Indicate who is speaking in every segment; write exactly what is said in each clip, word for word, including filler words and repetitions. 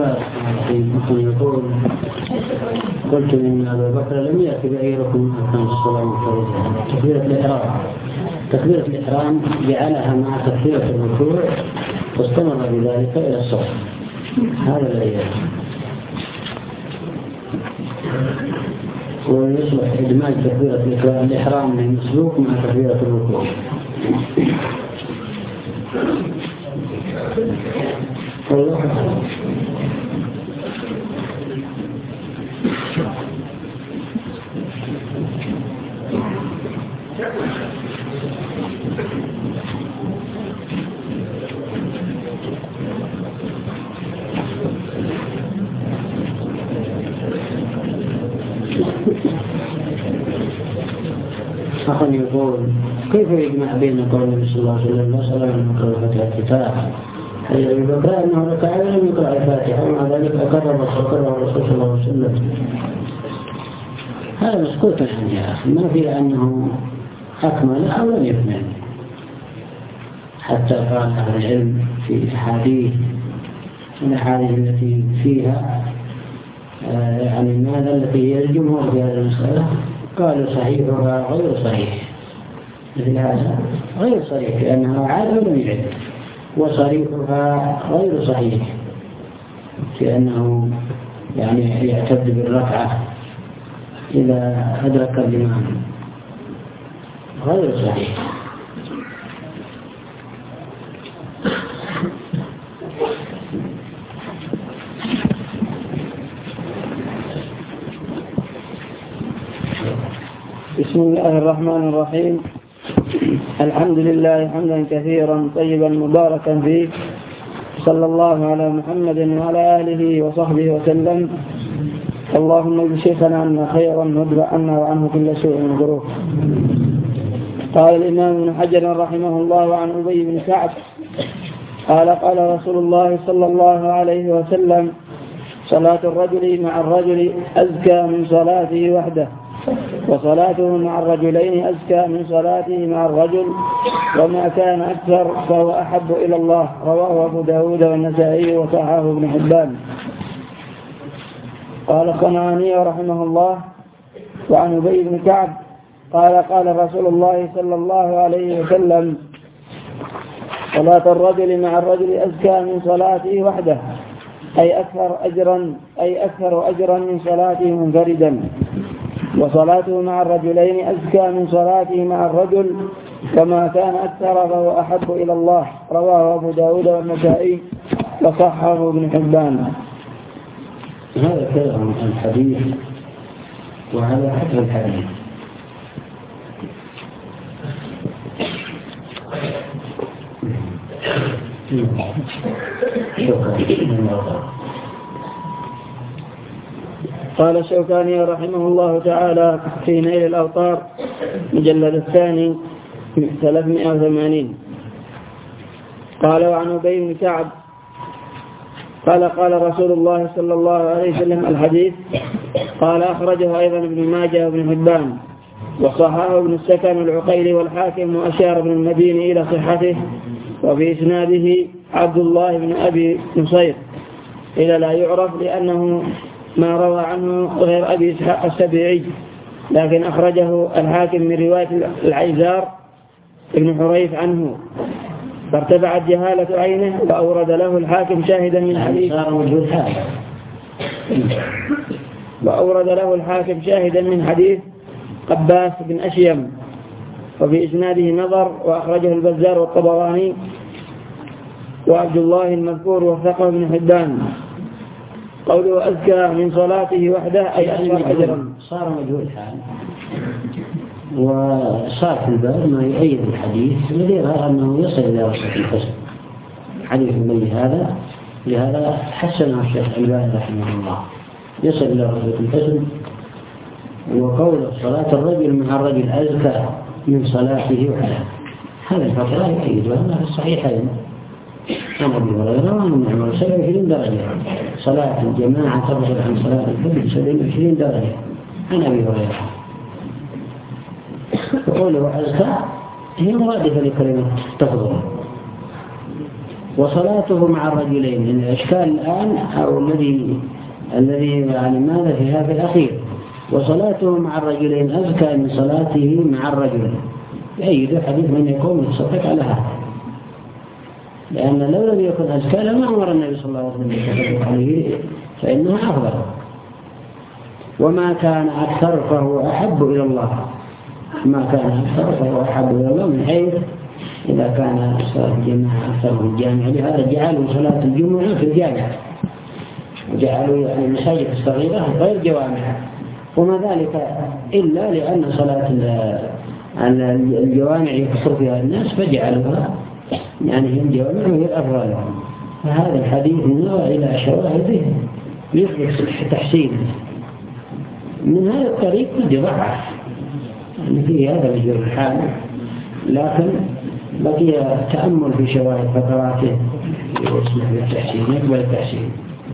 Speaker 1: الله الرحمن يقول قلت إن أبا بكر لم يأتي بأي ركن من أركان الصلاة المفروضة. تكبيرة الإحرام تكبيرة الإحرام جعلها مع تكبيرة الركوع واستمر بذلك إلى الصف. هذا الذي ويصبح إدماج تكبيرة الإحرام من المسلوك مع تكبيرة الركوع. والله أخي يقول كيف يجمع بين قول النبي صلى الله عليه وسلم لا صلاة من قبل فتح الكتاب حديث أبي بكر أنه ركع ولم يقرأ الفاتحة ومع ذلك أكرر وأكرر الرسول صلى الله عليه وسلم. هذا مسكوت عنه يا أخي، ما في أنه أكمل أو لم يكمل. حتى قال أهل العلم في أحاديث من الأحاديث التي فيها آه يعني ماذا التي هي الجمهور في هذه المسألة قالوا صحيحها غير صحيح، مثل هذا غير صحيح لأنها عاد ولم يعد، وصريحها غير صحيح لأنه يعني يعتد بالركعة إذا أدرك الإمام، غير صحيح.
Speaker 2: بسم الله الرحمن الرحيم. الحمد لله حمدا كثيرا طيبا مباركا فيه، صلى الله على محمد وعلى آله وصحبه وسلم. اللهم اجعل شيخنا عنا خيرا وادفع عنا وعنه كل سوء ومكروه. قال الإمام ابن حجر رحمه الله عن أبي بن كعب قال قال رسول الله صلى الله عليه وسلم: صلاة الرجل مع الرجل أزكى من صلاته وحده، وصلاته مع الرجلين أزكى من صلاته مع الرجل، وما كان أكثر فهو أحب إلى الله. رواه أبو داود والنسائي وصححه ابن حبان. قال الصنعاني رحمه الله وعن أبي بن كعب قال قال رسول الله صلى الله عليه وسلم: صلاة الرجل مع الرجل أزكى من صلاته وحده، أي أكثر أجرا أي أكثر أجرا من صلاته منفردا، وصلاته مع الرجلين أزكى من صلاته مع الرجل، وما كان أكثر فهو أحب إلى الله. رواه أبو داود والنسائي وصححه ابن حبان.
Speaker 1: هذا كلام الحديث وعلى حسب الحديث.
Speaker 2: قال الشوكاني رحمه الله تعالى في نيل الأوطار مجلد الثاني ثلاثمائة وثمانين قال: وعن أبي بن كعب قال قال رسول الله صلى الله عليه وسلم الحديث. قال أخرجه أيضا ابن ماجه وابن حبان وصححه ابن السكن العقيلي والحاكم، وأشار ابن المديني إلى صحته، وفي إسناده عبد الله بن أبي نصير إلى لا يعرف لأنه ما روى عنه غير أبي إسحاق السبيعي، لكن أخرجه الحاكم من رواية العيزار ابن حريث عنه، فارتفعت جهالة عينه، وأورد له الحاكم شاهدا من حديث وأورد له الحاكم شاهدا من حديث قباس بن أشيم، وفي إسناده نظر، وأخرجه البزار والطبراني وعبد الله المذكور وثقه ابن حبان. قوله أزكى من صلاته وحده أي أكثر أجرا.
Speaker 1: صار مجهول الحال، وصار في الباب ما يؤيد الحديث الذي يظهر أنه يصل إلى رصة الحسن. حديث من هذا لهذا حسنه الشيخ الألباني رحمه الله، يصل إلى رصة الحسن. وقول صلاة الرجل مع الرجل أزكى من صلاته وحده، هذا الفترة يؤيد، وأنها في الصحيحين عن أبي هريرة وعن عمر سبعة وعشرين درجة. صلاة الجماعة تفضل عن صلاة الفرد سبعة وعشرين درجة عن أبي هريرة. وقوله أزكى هي مرادفة لكلمة تفضل، وصلاته مع الرجلين. الإشكال الآن أو الذي الذي يعني ماذا في هذا الأخير، وصلاته مع الرجلين أزكى من صلاته مع الرجل. يأيد حديث من يكون يتصدق على هذا، لأن لو لم يكن أزكى لما أمر النبي صلى الله عليه وسلم بالتصدق عليه، فإنها أفضل. وما كان أكثر فهو أحب إلى الله، ما كان أكثر فهو أحب إلى الله، من حيث إذا كان صلاة الجماعة أكثر في الجامع. لهذا جعلوا صلاة الجمعة في الجامع، وجعلوا يعني المساجد الصغيرة غير جوامع، وما ذلك إلا لأن صلاة الجوامع يكثر فيها الناس فجعلوها يعني هي الجوامع وهي الأفضل. فهذا الحديث نظر إلى شواهده يثبت تحسينه. من هذا الطريق قد يضعف يعني في هذا الوجه الحال، لكن بقي تأمل في شواهد فتراته يسمح بالتحسين، يقبل التحسين.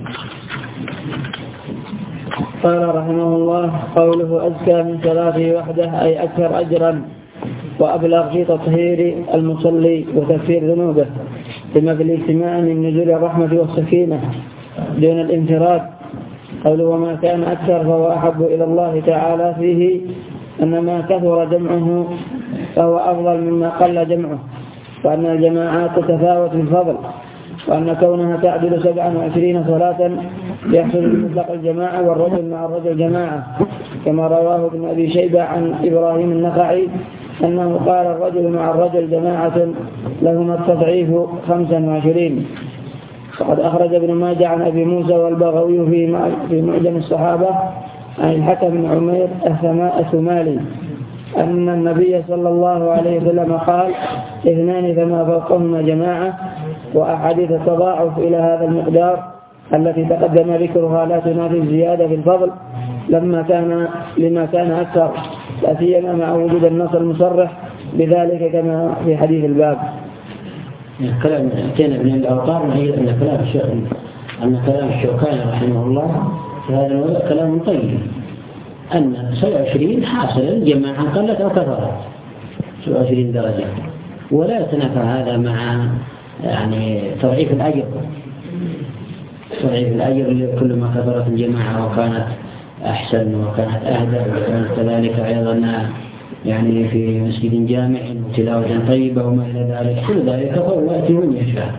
Speaker 2: قال رحمه الله: قوله أزكى من صلاته وحده أي أكثر أجرا وأبلغ في تطهير المصلي وتكفير ذنوبه، لما في الاجتماع من نزول الرحمة والسكينة دون الانفراد. قوله وما كان أكثر فهو أحب إلى الله تعالى فيه أن ما كثر جمعه فهو أفضل مما قل جمعه، وأن الجماعات تتفاوت في الفضل، وأن كونها تعدل سبعا وعشرين صلاة يحصل بمطلق الجماعة والرجل مع الرجل جماعة، كما رواه ابن أبي شيبة عن إبراهيم النخعي أنه قال الرجل مع الرجل جماعة لهما التضعيف خمسا وعشرين. وقد أخرج ابن ماجه عن أبي موسى والبغوي في معجم الصحابة عن الحكم بن عمير الثمالي أن النبي صلى الله عليه وسلم قال اثنان فما فوقهما جماعة، وأحاديث التضاعف إلى هذا المقدار التي تقدم ذكرها لا تنافي الزيادة في الفضل لما كان لما كان أكثر، لا سيما مع وجود النص المصرح بذلك كما في حديث الباب.
Speaker 1: كلام أتينا من الأوطار نعيد أن كلام الشيخ أن كلام الشوكاني رحمه الله في هذا الموضوع كلام طيب، أن سبعة وعشرين حاصل جماعة قلت أو كثرت سبعة وعشرين درجة، ولا يتنافى هذا مع يعني تضعيف الأجر. تضعيف الأجر كلما كثرت الجماعة وكانت أحسن وكانت أهدى، وكانت كذلك أيضا يعني في مسجد جامع وتلاوة طيبة وما إلى ذلك، كل ذلك فهو يأتي من يشاء.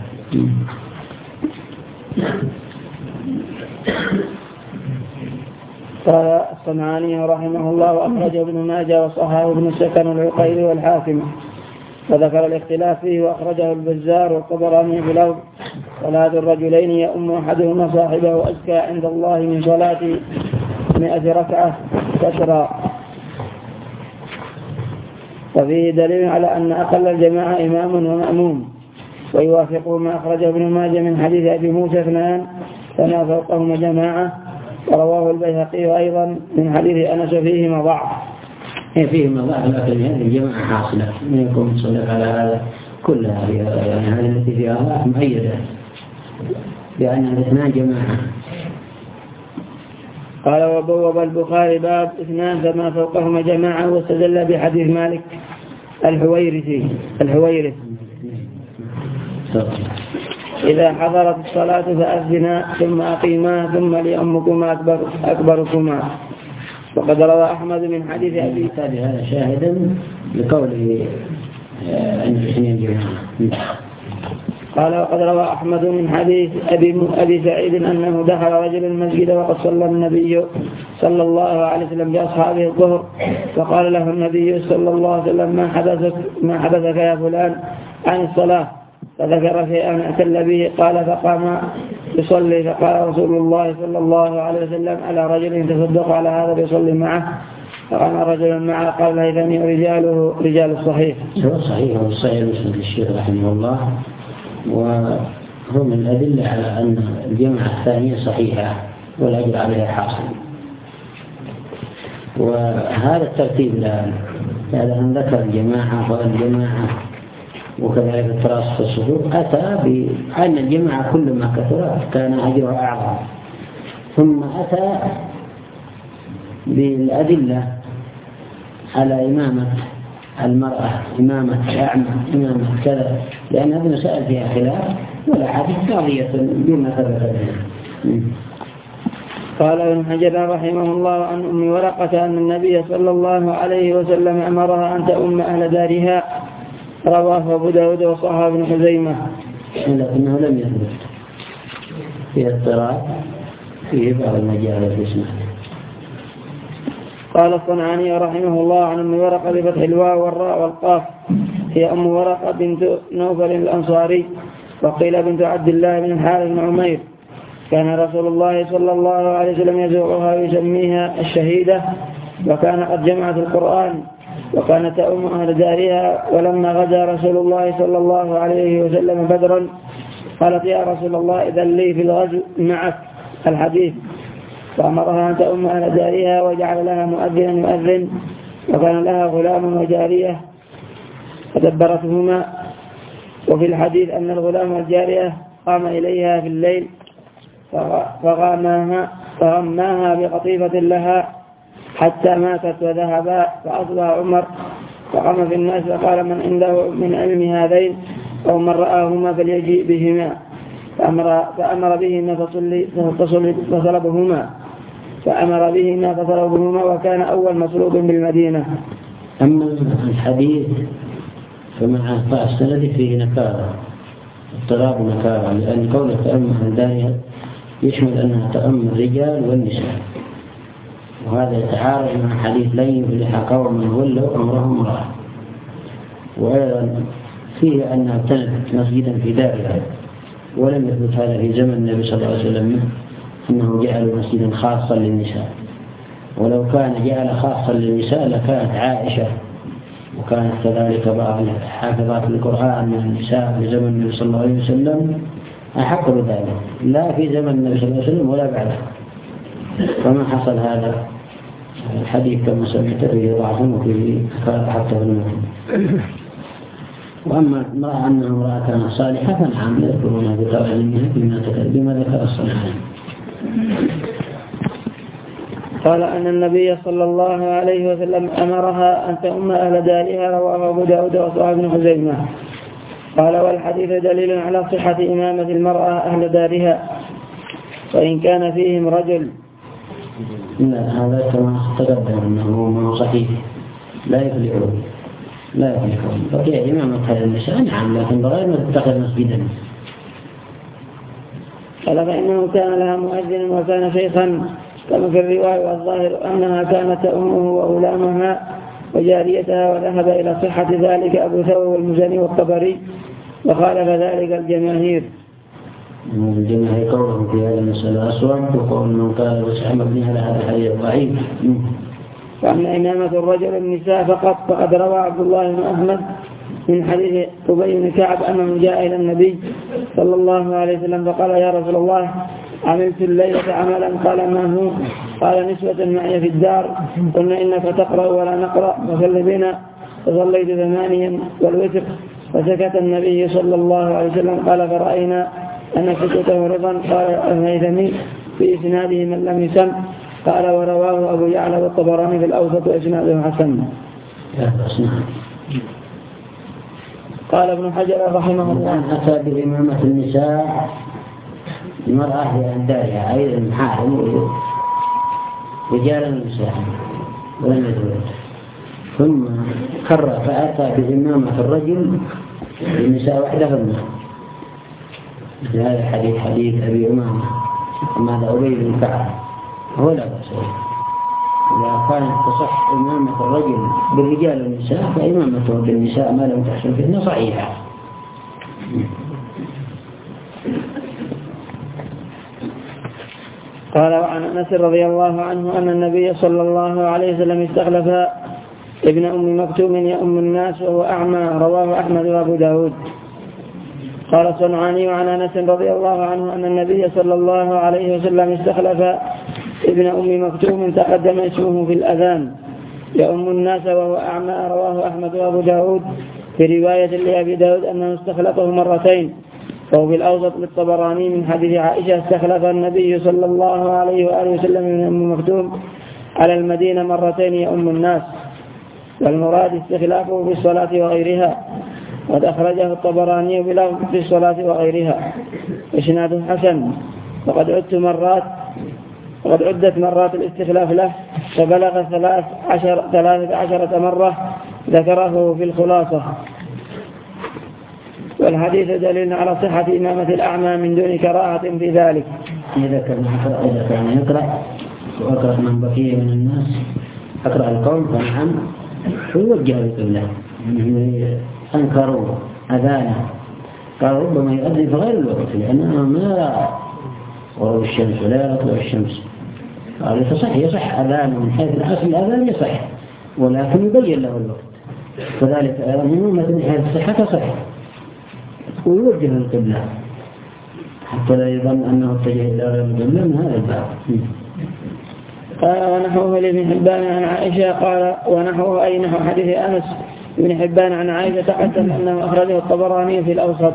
Speaker 2: قال الصنعاني رحمه الله: وأخرجه ابن ماجه وصححه ابن السكن والعقيلي والحاكم، وذكر الاختلاف فيه، وأخرجه البزار والطبراني في الأرض: صلاة الرجلين يؤم أحدهما صاحبه أزكى عند الله من صلاة مئة ركعة كثرا. وفيه دليل على أن أقل الجماعة إمام ومأموم، ويوافقه ما أخرجه ابن ماجه من حديث أبي موسى اثنان فما فوقهما جماعة، ورواه البيهقي أيضا من حديث أنس فيهما ضعف.
Speaker 1: فيه ضعف، لكن هذه الجماعة حاصلة من يكون مصدق على هذا كلها، يعني هذه التي فيها ضعف مؤيدة بأن الاثنان جماعة.
Speaker 2: قال: وبوب البخاري باب اثنان فما فوقهما جماعة، واستدل بحديث مالك الحويرثي الحويرث إذا حضرت الصلاة فأذنا ثم أقيما ثم لأمكما أكبر أكبركما. وقد روى أحمد من حديث أبي
Speaker 1: سعيد هذا شاهدا لقوله أن الاثنين جماعة.
Speaker 2: قال: وقد روى أحمد من حديث أبي, أبي سعيد أنه دخل رجل المسجد وقد صلى النبي صلى الله عليه وسلم بأصحابه الظهر، فقال له النبي صلى الله عليه وسلم ما حدثك, ما حدثك يا فلان عن الصلاة؟ فذكر شيئا اعتل به. قال: فقام يصلي، فقال رسول الله صلى الله عليه وسلم على رجل تصدق على هذا يصلي معه، فقام رجل معه. قال: هيثمي رجاله رجال الصحيح.
Speaker 1: هو صحيح والصحيح مسند الشيخ رحمه الله، وهو من الأدلة على أن الجمعة الثانية صحيحة والأجر عليها حاصل. وهذا الترتيب الآن هذا أن ذكر الجماعة والجماعة وكذلك التراص في الصفوف أتى بأن الجماعة كل ما كثرت كان أجرها أعظم، ثم أتى بالأدلة على إمامة المرأة، إمامة الأعمى، إمامة كذا، لأن هذه مسائل فيها خلاف والأحاديث قاضية بما ثبت به.
Speaker 2: قال ابن حجر رحمه الله عن أم ورقة أن النبي صلى الله عليه وسلم أمرها أن تؤم أهل دارها، رواه أبو داود وصححه ابن خزيمة.
Speaker 1: لكنه لم يثبت في اضطراب فيه بعض المجال في اسمه.
Speaker 2: قال الصنعاني رحمه الله عن أم ورقة بفتح الواو والراء والقاف هي أم ورقة بنت نوفل الأنصاري، وقيل بنت عبد الله بن الحارث بن عمير. كان رسول الله صلى الله عليه وسلم يزورها ويسميها الشهيدة، وكان قد جمعت القرآن، وكانت تؤم أهل دارها. ولما غزا رسول الله صلى الله عليه وسلم بدرا قالت يا رسول الله إذن لي في الغزو معك الحديث، فأمرها أن تؤم أهل دارها وجعل لها مؤذنا يؤذن، وكان لها غلام وجارية فدبرتهما. وفي الحديث أن الغلام والجارية قام إليها في الليل فغماها, فغماها بقطيفة لها حتى ماتت وذهبا. فأصبح عمر فقام في الناس فقال من عنده من علم هذين أو من رآهما فليجيء بهما، فأمر, فأمر بهما فصلبهما فأمر بهما فصلبهما وكان أول مصلوب بالمدينة.
Speaker 1: أما الحديث فمع إخفاء السند فيه نكارة، اضطراب نكارة، لأن قول تأم عن دارها يشمل أنها تأم الرجال والنساء، وهذا يتعارض مع حديث لن يفلح قوم ولوا أمرهم امرأة. وأيضا فيه أنها ابتنت مسجدا في دارها، ولم يثبت هذا في زمن النبي صلى الله عليه وسلم أنه جعل مسجدا خاصا للنساء، ولو كان جعل خاصا للنساء لكانت عائشة وكانت كذلك بعض حافظات القرآن من النساء في زمن النبي صلى الله عليه وسلم أحق بذلك، لا في زمن النبي صلى الله عليه وسلم ولا بعده. فما حصل هذا الحديث كما سمعت فيه ضعف وفيه حتى في المهم. وأما امرأة أنها امرأة كانت صالحة فنعم يذكرونها بتراجمها بما ذكر الصنعاني.
Speaker 2: قال أن النبي صلى الله عليه وسلم أمرها أن تؤم أهل دارها، رواه أبو داود وصححه ابن خزيمة. قال والحديث دليل على صحة إمامة المرأة أهل دارها وإن كان فيهم رجل.
Speaker 1: لا هذا كما تقدم أنه صحيح لا يفلحون لا يفلحون بقي إمامة هذا النساء نعم، لكن بغير ما تتخذ مسجدا.
Speaker 2: قال فإنه كان لها مؤذن وكان شيخا كما في الرواية، والظاهر أنها كانت أمه وغلامها وجاريتها، وذهب إلى صحة ذلك أبو ثور والمزني والطبري، وخالف ذلك الجماهير.
Speaker 1: الجماهير قولهم في هذا المسألة أسود، وقول من قال وسحم ابنها لهذا الحديث ضعيف.
Speaker 2: وأما إمامة الرجل النساء فقط فقد روى عبد الله بن أحمد من حديث أبي بن كعب أنه جاء إلى النبي صلى الله عليه وسلم فقال يا رسول الله عملت الليلة عملا، قال ما هو؟ قال نسوة معي في الدار، قلنا إنك تقرأ ولا نقرأ فصل بنا، فصليت ثمانيا والوتر. فسكت النبي صلى الله عليه وسلم قال فرأينا أن سكته رضا. قال الهيثمي في إسناده من لم يسم. قال ورواه أبو يعلى والطبراني في الأوسط وإسناده حسن. قال ابن حجر رحمه الله
Speaker 1: أتى بإمامة النساء المرأة هي دارها أيضا محارم رجالا ونساء ولم يتزوج، ثم كرر فأتى بإمامة الرجل النساء وحدهن. هذا الحديث حديث أبي أمامة ماذا أبي بن كعب هو لا بأس به. إذا كانت تصح إمامة الرجل بالرجال والنساء فإمامته بالنساء ما لم تحصل فتنة صحيحة.
Speaker 2: قال وعن أنس رضي الله عنه أن النبي صلى الله عليه وسلم استخلف ابن أم مكتوم يؤم الناس وهو أعمى، رواه أحمد وأبو داود. قال صنعاني وعن أنس رضي الله عنه أن النبي صلى الله عليه وسلم استخلف ابن أم مكتوم تقدم اسمه في الأذان يؤم الناس وهو أعمى، رواه أحمد وأبو داود. في رواية لأبي داود أنه استخلفه مرتين، وهو في الأوسط للطبراني من حديث عائشة استخلف النبي صلى الله عليه وآله وسلم من أم مكتوم على المدينة مرتين يؤم الناس، والمراد استخلافه في الصلاة وغيرها. قد أخرجه الطبراني بلفظ في الصلاة وغيرها إسناده حسن. وقد عدت مرات وقد عدت مرات الاستخلاف له فبلغ ثلاث عشر ثلاثة عشرة مرة ذكره في الخلاصة. والحديث دليل على صحة إمامة الأعمى من دون كراهة في ذلك.
Speaker 1: إذا كان إذا كان يقرأ وأقرأ من بقية من الناس أقرأ القول فنعم ويوجه القبلة. أنكروا أذانه قالوا ربما يؤذن في غير الوقت لأنه ما يرى غروب الشمس ولا يرى طلوع الشمس. قالوا يصح يصح أذانه من حيث الأصل الأذان يصح ولكن يبين له الوقت. كذلك أمومة من حيث الصحة تصح ويوجه القبلة حتى لا يظن أنه اتجه إلى غير القبلة من هذا الباب.
Speaker 2: قال ونحوه لابن حبان عن عائشة قال ونحوه أي نحو حديث أنس ابن حبان عن عائشة حتى أنه أخرجه الطبراني في الأوسط.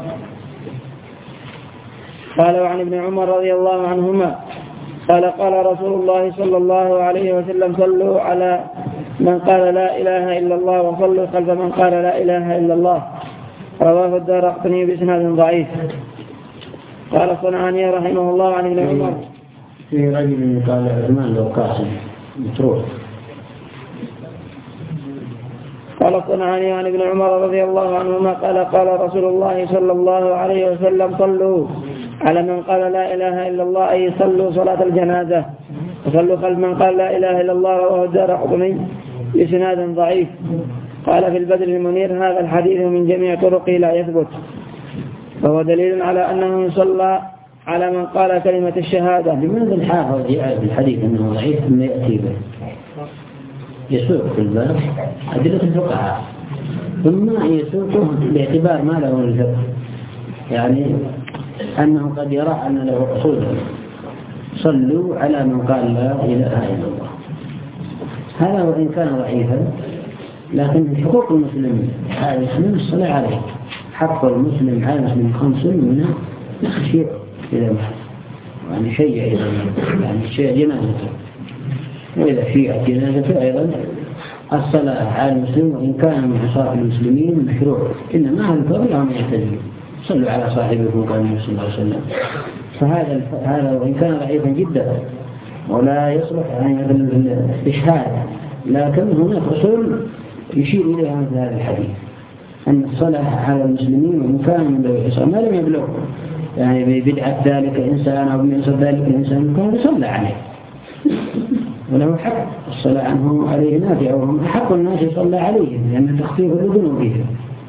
Speaker 2: قال وعن ابن عمر رضي الله عنهما قال قال رسول الله صلى الله عليه وسلم صلوا على من قال لا إله إلا الله وصلوا خلف من قال لا إله إلا الله. رواه الدارقطني بإسناد ضعيف. قال الصنعاني رحمه الله عن ابن عمر
Speaker 1: في رجل قال عثمان لو قاسم متروح.
Speaker 2: قال الصنعاني عن ابن عمر رضي الله عنهما قال قال رسول الله صلى الله عليه وسلم صلوا على من قال لا إله إلا الله أي صلوا صلاة الجنازة وصلوا خلف من قال لا إله إلا الله. رواه الدارقطني بإسناد ضعيف. قال في البدر المنير هذا الحديث من جميع طرقه لا يثبت فهو دليل على أنه يصلى على من قال كلمة الشهادة.
Speaker 1: لماذا الحافظ جاء في الحديث أنه ضعيف ثم يأتي به يسوق في الباب أدلة الفقهاء ثم يسوقه باعتبار ما له الفقه يعني أنه قد يرى أن له أصول. صلوا على من قال لا إله إلا الله هذا وإن كان ضعيفا لكن حقوق المسلمين هذا يسمى الصلاة عليه. حق المسلم على المسلم خمس منها شيء إذا ما يعني شيء أيضا يعني شيء جنازته وإذا شيء جنازته أيضا الصلاة على المسلم وإن كان من عصاة المسلمين مشروع إنما هذا الفضل هم يعتزلون. صلوا على صاحبكم قال النبي صلى الله عليه وسلم. فهذا هذا وإن كان ضعيفا جدا ولا يصلح يعني الإشهاد لكن هناك أصول يشير إليها مثل هذا الحديث أن الصلاة على المسلمين وإن كان من ذوي العصر ما لم يبلغ يعني ببدعة ذلك إنسان أو بمعصية ذلك الإنسان كان يصلى عليه وله حق الصلاة عنه عليه نافع وهم أحق الناس يصلى عليهم لأن تخفيف لذنوبهم.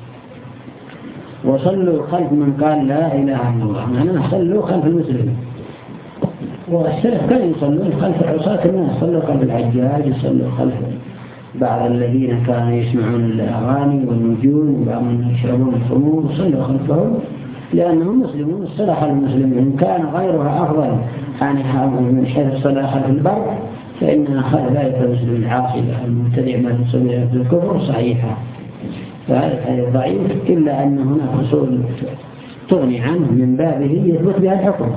Speaker 1: وصلوا خلف من قال لا إله إلا الله معناه صلوا خلف المسلمين. والسلف كانوا يصلون خلف عصاة الناس صلوا خلف الحجاج صلوا خلف بعض الذين كانوا يسمعون الأغاني والنجوم وبعضهم يشربون الخمور صلوا خلفهم لأنهم مسلمون. الصلاة خلف المسلمين إن كان غيرها أفضل يعني من حيث الصلاة خلف البر فإنها خلف ذلك المسلم العاصي المبتدع ما يسمى في الكفر صحيحة. فهذا ضعيف إلا أن هناك أصول تغني عنه من بابه يثبت بها الحكم.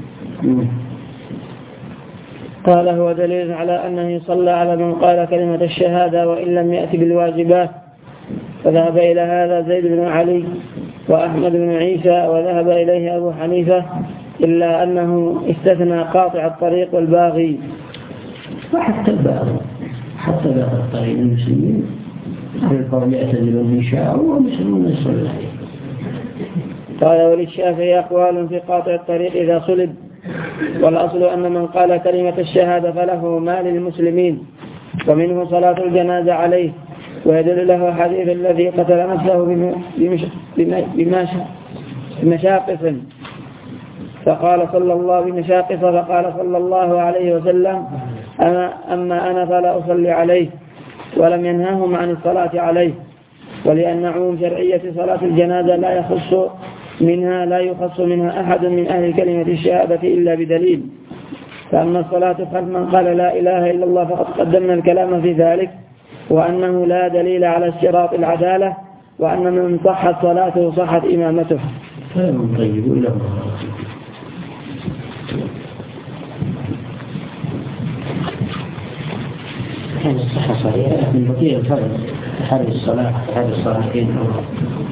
Speaker 2: قال هو دليل على أنه يصلى على من قال كلمة الشهادة وإن لم يأتي بالواجبات. فذهب إلى هذا زيد بن علي وأحمد بن عيسى وذهب إليه أبو حنيفة إلا أنه استثنى قاطع الطريق والباغي.
Speaker 1: وحتى الباغي حتى باغي الطريق المسلمين أهل القول يعتزلون من شاء ومسلمون يصلون عليه.
Speaker 2: قال وللشافعي أقوال في قاطع الطريق إذا صلب والأصل أن من قال كلمة الشهادة فله ما للمسلمين ومنه صلاة الجنازة عليه. ويدل له حديث الذي قتل نفسه بمشاقص فقال صلى الله بمشاقص فقال صلى الله عليه وسلم أما, أما أنا فلا أصلي عليه ولم ينهاهم عن الصلاة عليه. ولأن عموم شرعية صلاة الجنازة لا يخص منها لا يخص منها أحد من أهل كلمة الشهادة إلا بدليل. فأما الصلاة خلف من قال لا إله إلا الله فقد قدمنا الكلام في ذلك وأنه لا دليل على اشتراط العدالة وأن من صحت صلاته صحت إمامته.
Speaker 1: طيب ولا هذا الصحة صحيحة من بقية الفرق هذه الصلاة هذه الصلاتين